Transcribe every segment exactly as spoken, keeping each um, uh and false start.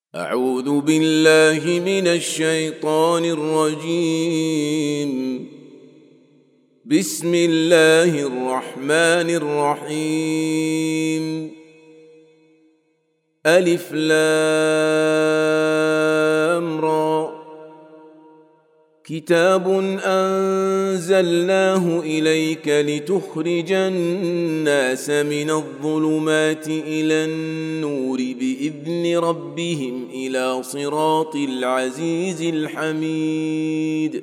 أعوذ بالله من الشيطان الرجيم. بسم الله الرحمن الرحيم. ألف لام را. كتاب أنزلناه إليك لتخرج الناس من الظلمات إلى النور بإذن ربهم إلى صراط العزيز الحميد.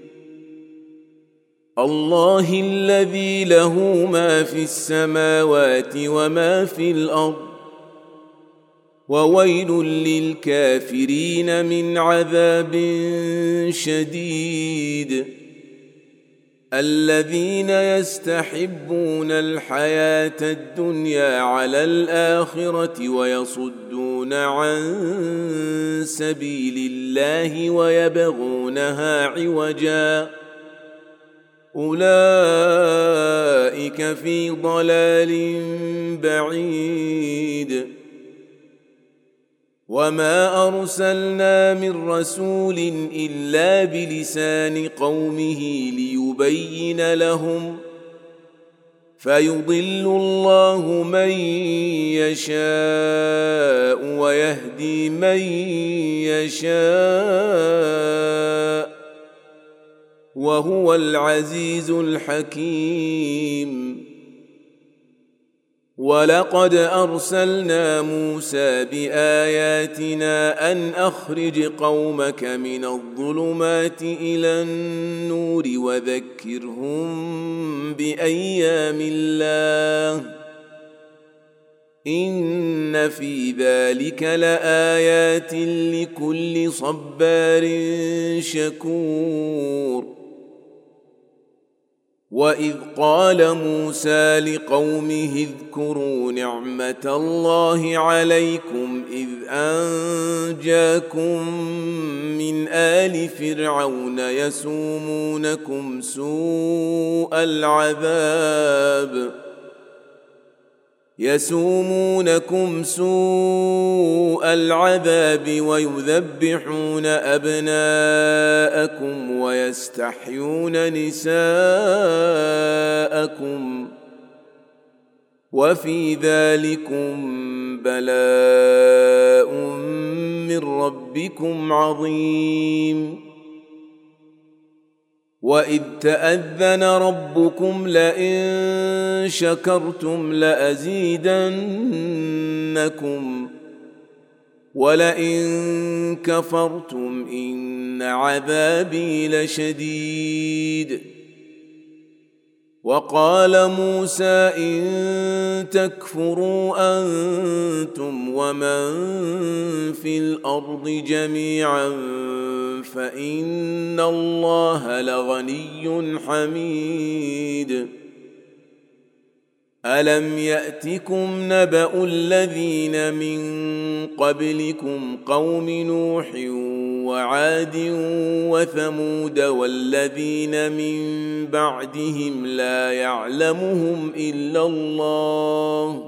الله الذي له ما في السماوات وما في الأرض، وويل للكافرين من عذاب شديد. الذين يستحبون الحياة الدنيا على الآخرة ويصدون عن سبيل الله ويبغونها عوجا، أولئك في ضلال بعيد. وما أرسلنا من رسول إلا بلسان قومه ليبين لهم، فيضل الله من يشاء ويهدي من يشاء، وهو العزيز الحكيم. ولقد أرسلنا موسى بآياتنا أن أخرج قومك من الظلمات إلى النور وذكرهم بأيام الله، إن في ذلك لآيات لكل صبار شكور. وإذ قال موسى لقومه اذكروا نعمة الله عليكم إذ أنجاكم من آل فرعون يسومونكم سوء العذاب يسومونكم سوء العذاب ويذبحون أبناءكم ويستحيون نساءكم، وفي ذلكم بلاء من ربكم عظيم. وإذ تأذن ربكم لئن شكرتم لأزيدنكم ولئن كفرتم إن عذابي لشديد. وقال موسى إن تكفروا أنتم ومن في الأرض جميعا فإن الله لغني حميد. ألم يأتكم نبأ الذين من قبلكم قوم نوح وعاد وثمود والذين من بعدهم لا يعلمهم إلا الله،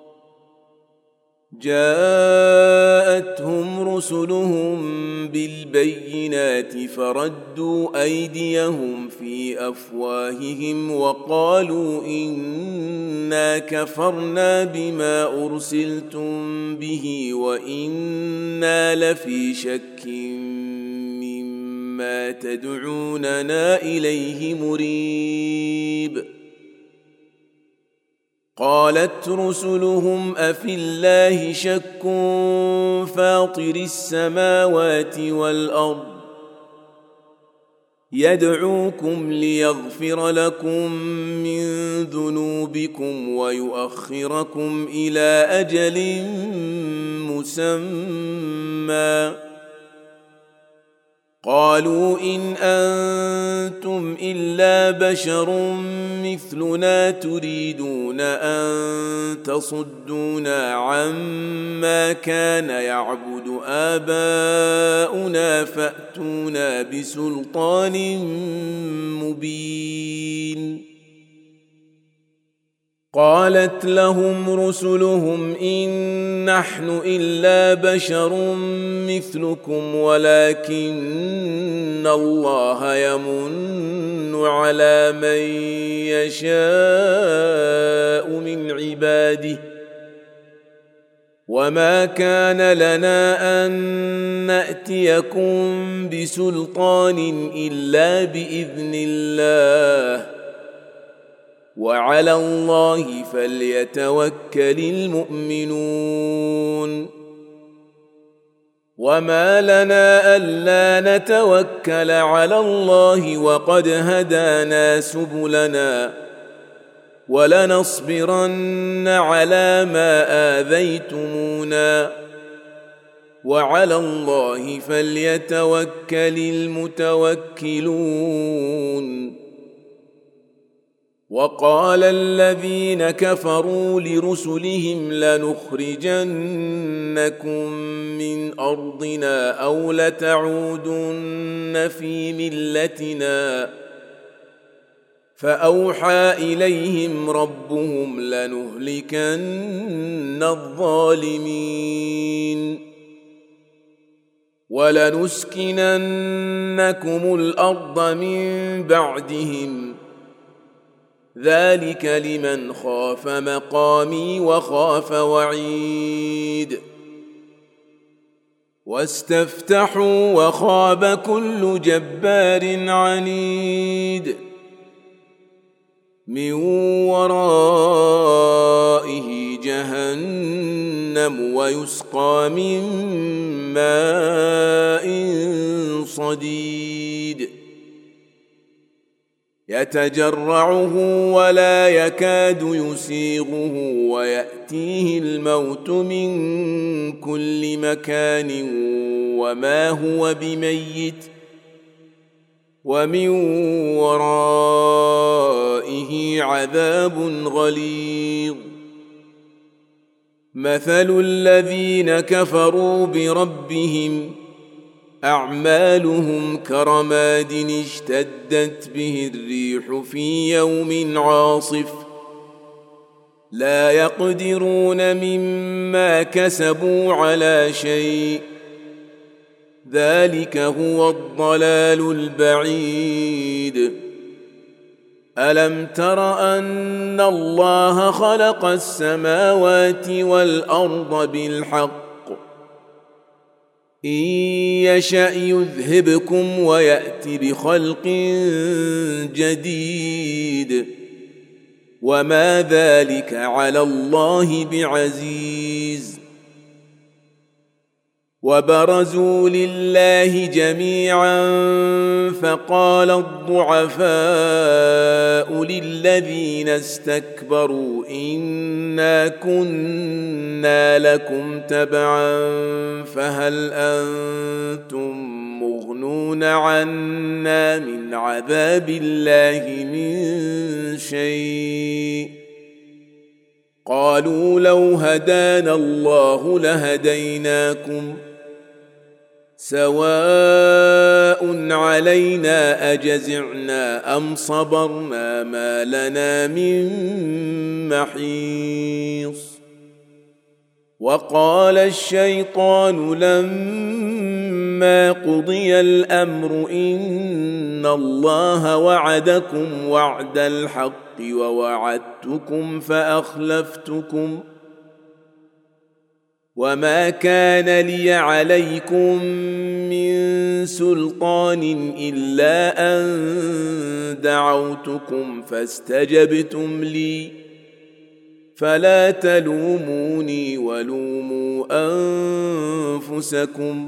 جاءتهم رسلهم بالبينات فردوا أيديهم في أفواههم وقالوا إنا كفرنا بما أرسلتم به وإنا لفي شك مما تدعوننا إليه مريب. قالت رسلهم أفي الله شك فاطر السماوات والأرض يدعوكم ليغفر لكم من ذنوبكم ويؤخركم إلى أجل مسمى. قالوا إن أنتم إلا بشر مثلنا تريدون أن تصدونا عما كان يعبد آباؤنا فأتونا بسلطان مبين. قالت لهم رسلهم إن نحن إلا بشر مثلكم ولكن الله يمن على من يشاء من عباده وما كان لنا أن نأتيكم بسلطان إلا بإذن الله وعلى الله فليتوكل المؤمنون وما لنا ألا نتوكل على الله وقد هدانا سبلنا ولنصبرن على ما آذيتمونا وعلى الله فليتوكل المتوكلون وقال الذين كفروا لرسلهم لنخرجنكم من أرضنا أو لتعودن في ملتنا فأوحى إليهم ربهم لنهلكن الظالمين ولنسكننكم الأرض من بعدهم ذلك لمن خاف مقامي وخاف وعيد واستفتحوا وخاب كل جبار عنيد من ورائه جهنم ويسقى من ماء صديد يتجرعه ولا يكاد يسيغه ويأتيه الموت من كل مكان وما هو بميت ومن ورائه عذاب غليظ مثل الذين كفروا بربهم أعمالهم كرماد اشتدت به الريح في يوم عاصف لا يقدرون مما كسبوا على شيء ذلك هو الضلال البعيد ألم تر أن الله خلق السماوات والأرض بالحق إن يشأ يذهبكم ويأت بخلق جديد وما ذلك على الله بعزيز وبرزوا لله جميعا فقال الضعفاء للذين استكبروا إنا كنا لكم تبعا فهل أنتم مغنون عنا من عذاب الله من شيء قالوا لو هدانا الله لهديناكم سواء علينا أجزعنا أم صبرنا ما لنا من محيص وقال الشيطان لما قضي الأمر إن الله وعدكم وعد الحق ووعدتكم فأخلفتكم وما كان لي عليكم من سلطان إلا أن دعوتكم فاستجبتم لي فلا تلوموني ولوموا أنفسكم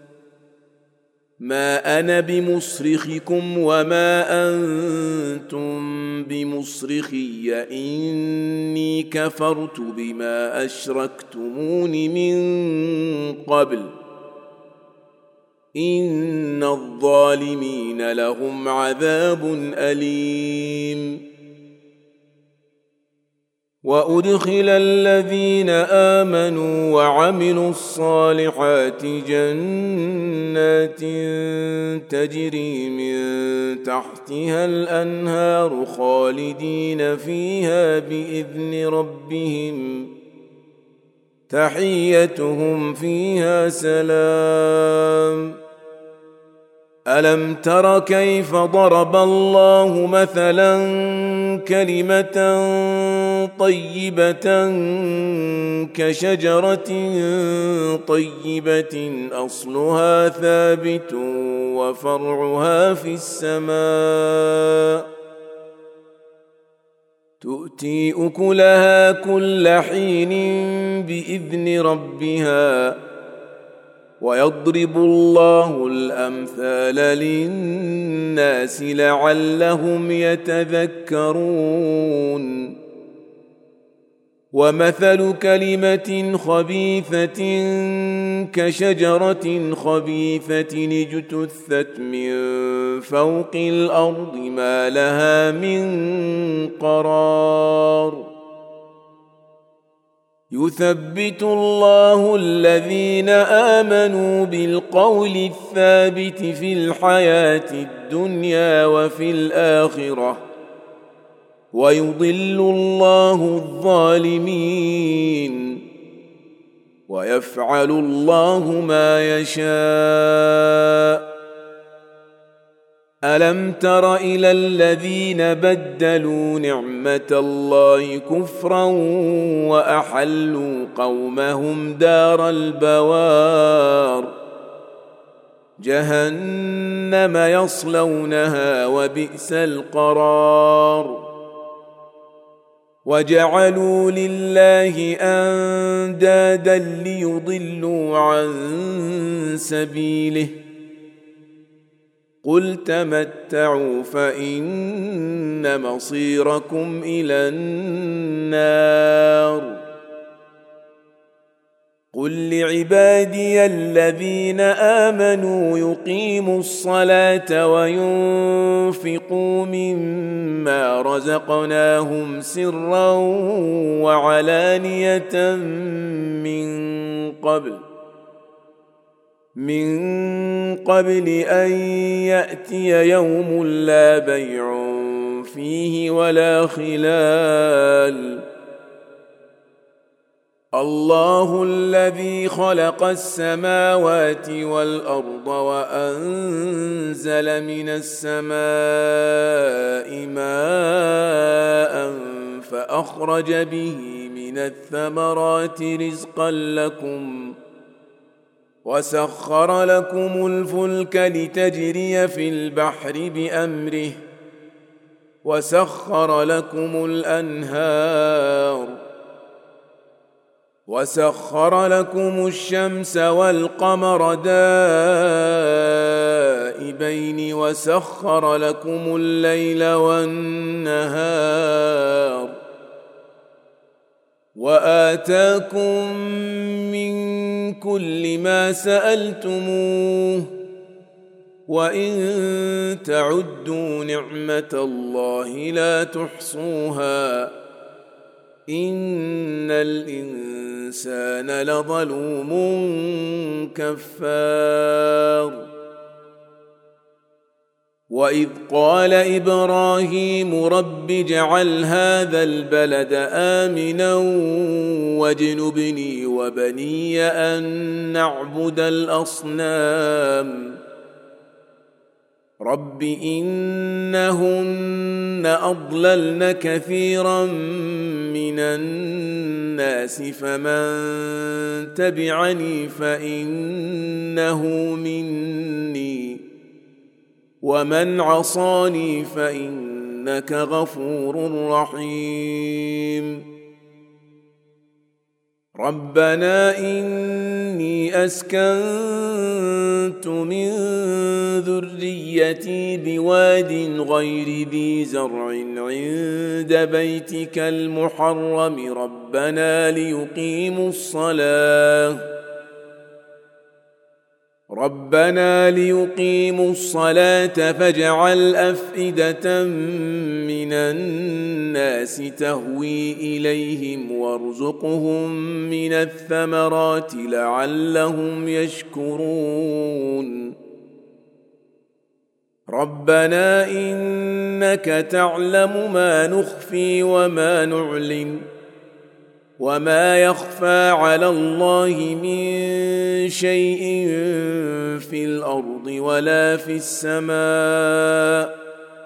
ما أنا بمصرخكم وما أنتم بمصرخي إني كفرت بما أشركتمون من قبل إن الظالمين لهم عذاب أليم وأدخل الذين آمنوا وعملوا الصالحات جنات تجري من تحتها الأنهار خالدين فيها بإذن ربهم تحيتهم فيها سلام. ألم تر كيف ضرب الله مثلا كلمة طيبة كشجرة طيبة أصلها ثابت وفرعها في السماء تؤتي أكلها كل حين بإذن ربها ويضرب الله الأمثال للناس لعلهم يتذكرون. ومثل كلمة خبيثة كشجرة خبيثة اجتثت من فوق الأرض ما لها من قرار. يثبت الله الذين آمنوا بالقول الثابت في الحياة الدنيا وفي الآخرة ويضل الله الظالمين ويفعل الله ما يشاء. ألم تر إلى الذين بدلوا نعمة الله كفرا وأحلوا قومهم دار البوار جهنم يصلونها وبئس القرار. وجعلوا لله أندادا ليضلوا عن سبيله قل تمتعوا فإن مصيركم إلى النار. قل لعبادي الذين آمنوا يقيموا الصلاة وينفقوا مما رزقناهم سرا وعلانية من قبل من قبل أن يأتي يوم لا بيع فيه ولا خلال. الله الذي خلق السماوات والأرض وأنزل من السماء ماء فأخرج به من الثمرات رزقا لكم وسخر لكم الفلك لتجري في البحر بأمره وسخر لكم الأنهار وسخر لكم الشمس والقمر دائبين وسخر لكم الليل والنهار وآتاكم من كل ما سألتموه وإن تعدوا نعمة الله لا تحصوها إن الإنسان لظلوم كفار. وإذ قال إبراهيم رب اجعل هذا البلد آمنا واجنبني وبني أن نعبد الأصنام رب إنهن أضللن كثيرا من الناس فمن تبعني فإنه مني ومن عصاني فإنك غفور رحيم. ربنا إني أسكنت من ذريتي بواد غير ذي زرع عند بيتك المحرم ربنا ليقيموا الصلاة ربنا ليقيموا الصلاة فاجعل أفئدة من الناس تهوي إليهم وارزقهم من الثمرات لعلهم يشكرون ربنا إنك تعلم ما نخفي وما نعلن وما يخفى على الله من شيء في الأرض ولا في السماء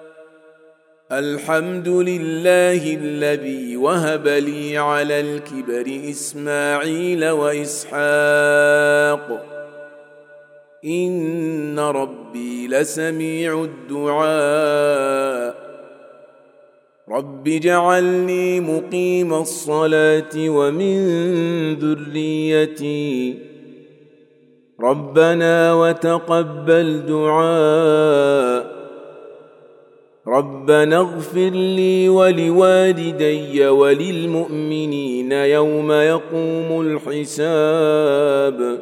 الحمد لله الذي وهب لي على الكبر إسماعيل وإسحاق إن ربي لسميع الدعاء رب اجعلني مقيم الصلاة ومن ذريتي ربنا وتقبل دعاء ربنا اغفر لي ولوالدي وللمؤمنين يوم يقوم الحساب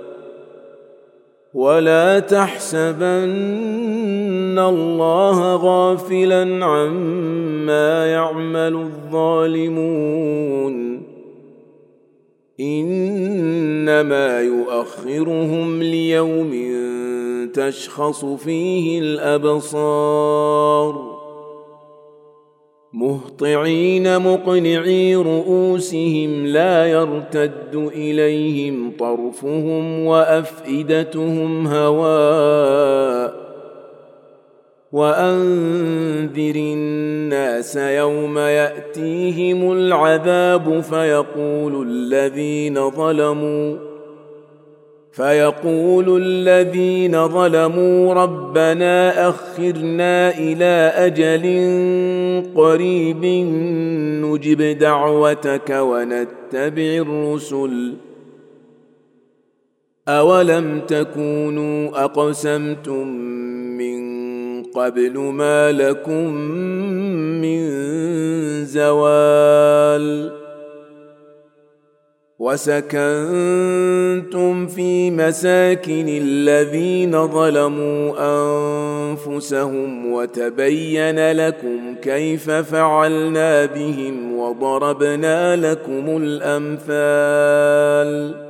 ولا تحسبن الله غافلا عما يعمل الظالمون إنما يؤخرهم ليوم تشخص فيه الأبصار مهطعين مقنعي رؤوسهم لا يرتد إليهم طرفهم وأفئدتهم هواء وأنذر الناس يوم يأتيهم العذاب فيقول الذين ظلموا فيقول الذين ظلموا ربنا أخرنا إلى أجل قريب نجب دعوتك ونتبع الرسل أولم تكونوا أقسمتم من قبل ما لكم من زوال وسكنتم في مساكن الذين ظلموا أنفسهم وتبين لكم كيف فعلنا بهم وضربنا لكم الأمثال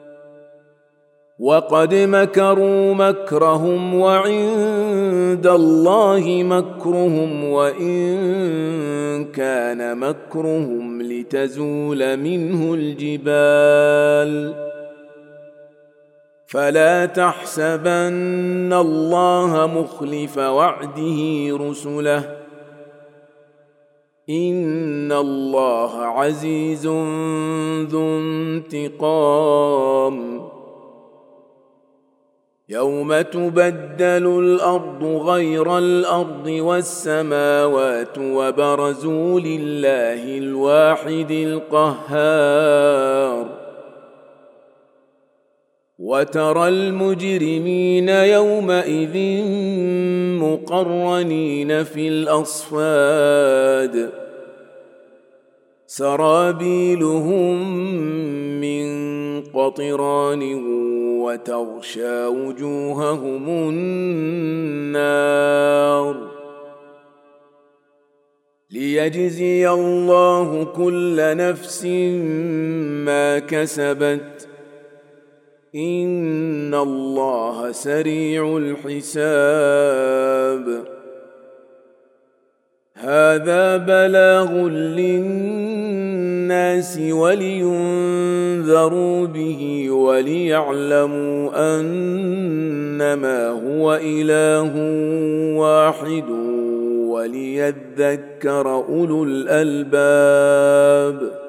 وقد مكروا مكرهم وعند الله مكرهم وإن كان مكرهم لتزول منه الجبال فلا تحسبن الله مخلف وعده رسله إن الله عزيز ذو انتقام يوم تبدل الأرض غير الأرض والسماوات وبرزوا لله الواحد القهار وترى المجرمين يومئذ مقرنين في الأصفاد سرابيلهم من قطران وتغشى وجوههم النار ليجزي الله كل نفس ما كسبت إن الله سريع الحساب هذا بلاغ للناس ولينذروا به وليعلموا أنما هو إله واحد وليذكر أولو الألباب